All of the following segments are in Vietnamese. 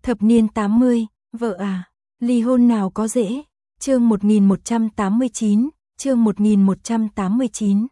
Thập niên 80, vợ à, ly hôn nào có dễ. Chương 1189, chương 1189.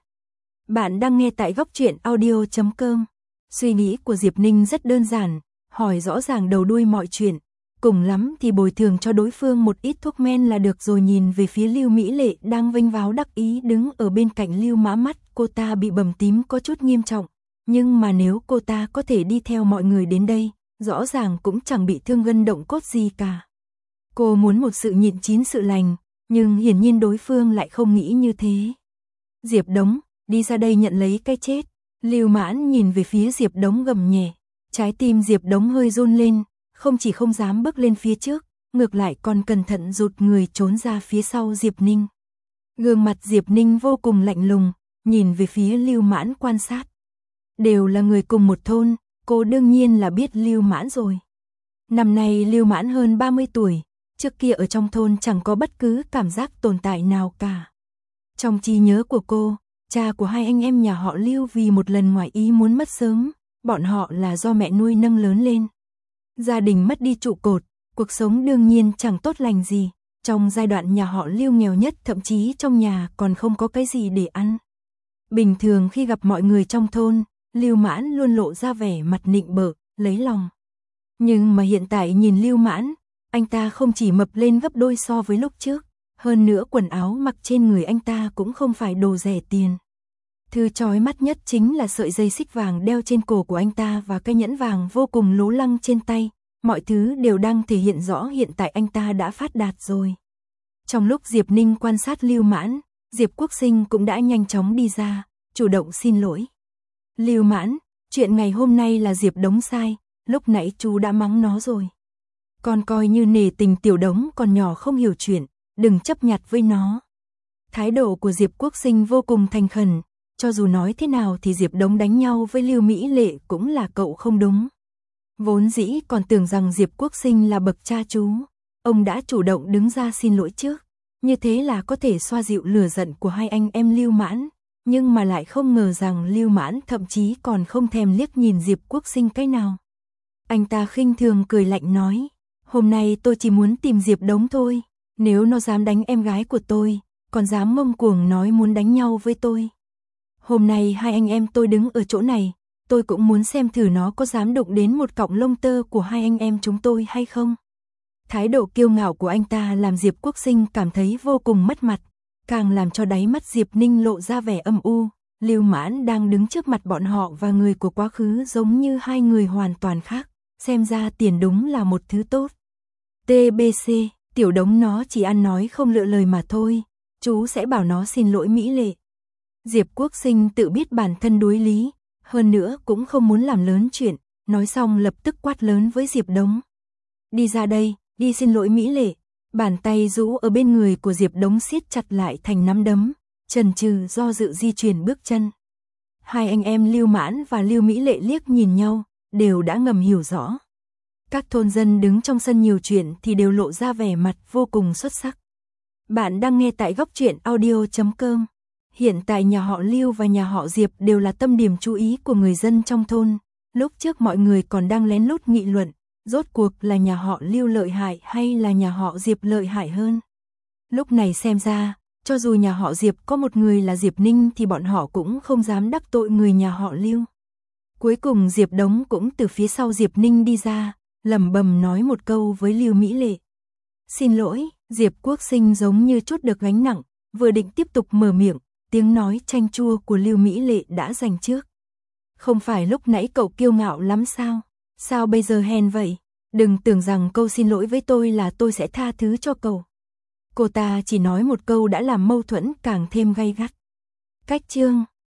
Bạn đang nghe tại góc truyện audio.com. Suy nghĩ của Diệp Ninh rất đơn giản, hỏi rõ ràng đầu đuôi mọi chuyện, cùng lắm thì bồi thường cho đối phương một ít thuốc men là được rồi. Nhìn về phía Lưu Mỹ Lệ đang vênh váo đắc ý đứng ở bên cạnh Lưu Mã, mắt cô ta bị bầm tím có chút nghiêm trọng, nhưng mà nếu cô ta có thể đi theo mọi người đến đây, rõ ràng cũng chẳng bị thương gân động cốt gì cả. Cô muốn một sự nhịn chín sự lành, nhưng hiển nhiên đối phương lại không nghĩ như thế. Diệp Đống, đi ra đây nhận lấy cái chết. Lưu Mãn nhìn về phía Diệp Đống gầm nhẹ. Trái tim Diệp Đống hơi run lên, không chỉ không dám bước lên phía trước, ngược lại còn cẩn thận rụt người trốn ra phía sau Diệp Ninh. Gương mặt Diệp Ninh vô cùng lạnh lùng, nhìn về phía Lưu Mãn quan sát. Đều là người cùng một thôn, cô đương nhiên là biết Lưu Mãn rồi. Năm nay Lưu Mãn hơn 30 tuổi, trước kia ở trong thôn chẳng có bất cứ cảm giác tồn tại nào cả. Trong trí nhớ của cô, cha của hai anh em nhà họ Lưu vì một lần ngoài ý muốn mất sớm, bọn họ là do mẹ nuôi nâng lớn lên. Gia đình mất đi trụ cột, cuộc sống đương nhiên chẳng tốt lành gì, trong giai đoạn nhà họ Lưu nghèo nhất, thậm chí trong nhà còn không có cái gì để ăn. Bình thường khi gặp mọi người trong thôn, Lưu Mãn luôn lộ ra vẻ mặt nịnh bợ, lấy lòng. Nhưng mà hiện tại nhìn Lưu Mãn, anh ta không chỉ mập lên gấp đôi so với lúc trước, hơn nữa quần áo mặc trên người anh ta cũng không phải đồ rẻ tiền. Thứ chói mắt nhất chính là sợi dây xích vàng đeo trên cổ của anh ta và cái nhẫn vàng vô cùng lố lăng trên tay, mọi thứ đều đang thể hiện rõ hiện tại anh ta đã phát đạt rồi. Trong lúc Diệp Ninh quan sát Lưu Mãn, Diệp Quốc Sinh cũng đã nhanh chóng đi ra, chủ động xin lỗi. Lưu Mãn, chuyện ngày hôm nay là Diệp Đống sai, lúc nãy chú đã mắng nó rồi. Con coi như nể tình Tiểu Đống còn nhỏ không hiểu chuyện, đừng chấp nhặt với nó. Thái độ của Diệp Quốc Sinh vô cùng thành khẩn, cho dù nói thế nào thì Diệp Đống đánh nhau với Lưu Mỹ Lệ cũng là cậu không đúng. Vốn dĩ còn tưởng rằng Diệp Quốc Sinh là bậc cha chú, ông đã chủ động đứng ra xin lỗi trước, như thế là có thể xoa dịu lửa giận của hai anh em Lưu Mãn, nhưng mà lại không ngờ rằng Lưu Mãn thậm chí còn không thèm liếc nhìn Diệp Quốc Sinh cái nào. Anh ta khinh thường cười lạnh nói, hôm nay tôi chỉ muốn tìm Diệp Đống thôi, nếu nó dám đánh em gái của tôi, còn dám ngông cuồng nói muốn đánh nhau với tôi. Hôm nay hai anh em tôi đứng ở chỗ này, tôi cũng muốn xem thử nó có dám đụng đến một cọng lông tơ của hai anh em chúng tôi hay không. Thái độ kiêu ngạo của anh ta làm Diệp Quốc Sinh cảm thấy vô cùng mất mặt, càng làm cho đáy mắt Diệp Ninh lộ ra vẻ âm u. Lưu Mãn đang đứng trước mặt bọn họ và người của quá khứ giống như hai người hoàn toàn khác, xem ra tiền đúng là một thứ tốt. TBC, Tiểu Đống nó chỉ ăn nói không lựa lời mà thôi, chú sẽ bảo nó xin lỗi Mỹ Lệ. Diệp Quốc Sinh tự biết bản thân đối lý, hơn nữa cũng không muốn làm lớn chuyện, nói xong lập tức quát lớn với Diệp Đống. Đi ra đây, đi xin lỗi Mỹ Lệ. Bàn tay rũ ở bên người của Diệp Đống siết chặt lại thành nắm đấm, chần chừ do dự di chuyển bước chân. Hai anh em Lưu Mãn và Lưu Mỹ Lệ liếc nhìn nhau, đều đã ngầm hiểu rõ. Các thôn dân đứng trong sân nhiều chuyện thì đều lộ ra vẻ mặt vô cùng xuất sắc. Bạn đang nghe tại góc truyện audio.com. Hiện tại nhà họ Lưu và nhà họ Diệp đều là tâm điểm chú ý của người dân trong thôn. Lúc trước mọi người còn đang lén lút nghị luận, rốt cuộc là nhà họ Lưu lợi hại hay là nhà họ Diệp lợi hại hơn. Lúc này xem ra, cho dù nhà họ Diệp có một người là Diệp Ninh thì bọn họ cũng không dám đắc tội người nhà họ Lưu. Cuối cùng Diệp Đống cũng từ phía sau Diệp Ninh đi ra, lẩm bẩm nói một câu với Lưu Mỹ Lệ. Xin lỗi, Diệp Quốc Sinh giống như trút được gánh nặng, vừa định tiếp tục mở miệng, tiếng nói chanh chua của Lưu Mỹ Lệ đã giành trước. Không phải lúc nãy cậu kiêu ngạo lắm sao? Sao bây giờ hèn vậy? Đừng tưởng rằng câu xin lỗi với tôi là tôi sẽ tha thứ cho cậu. Cô ta chỉ nói một câu đã làm mâu thuẫn càng thêm gay gắt. Cách chương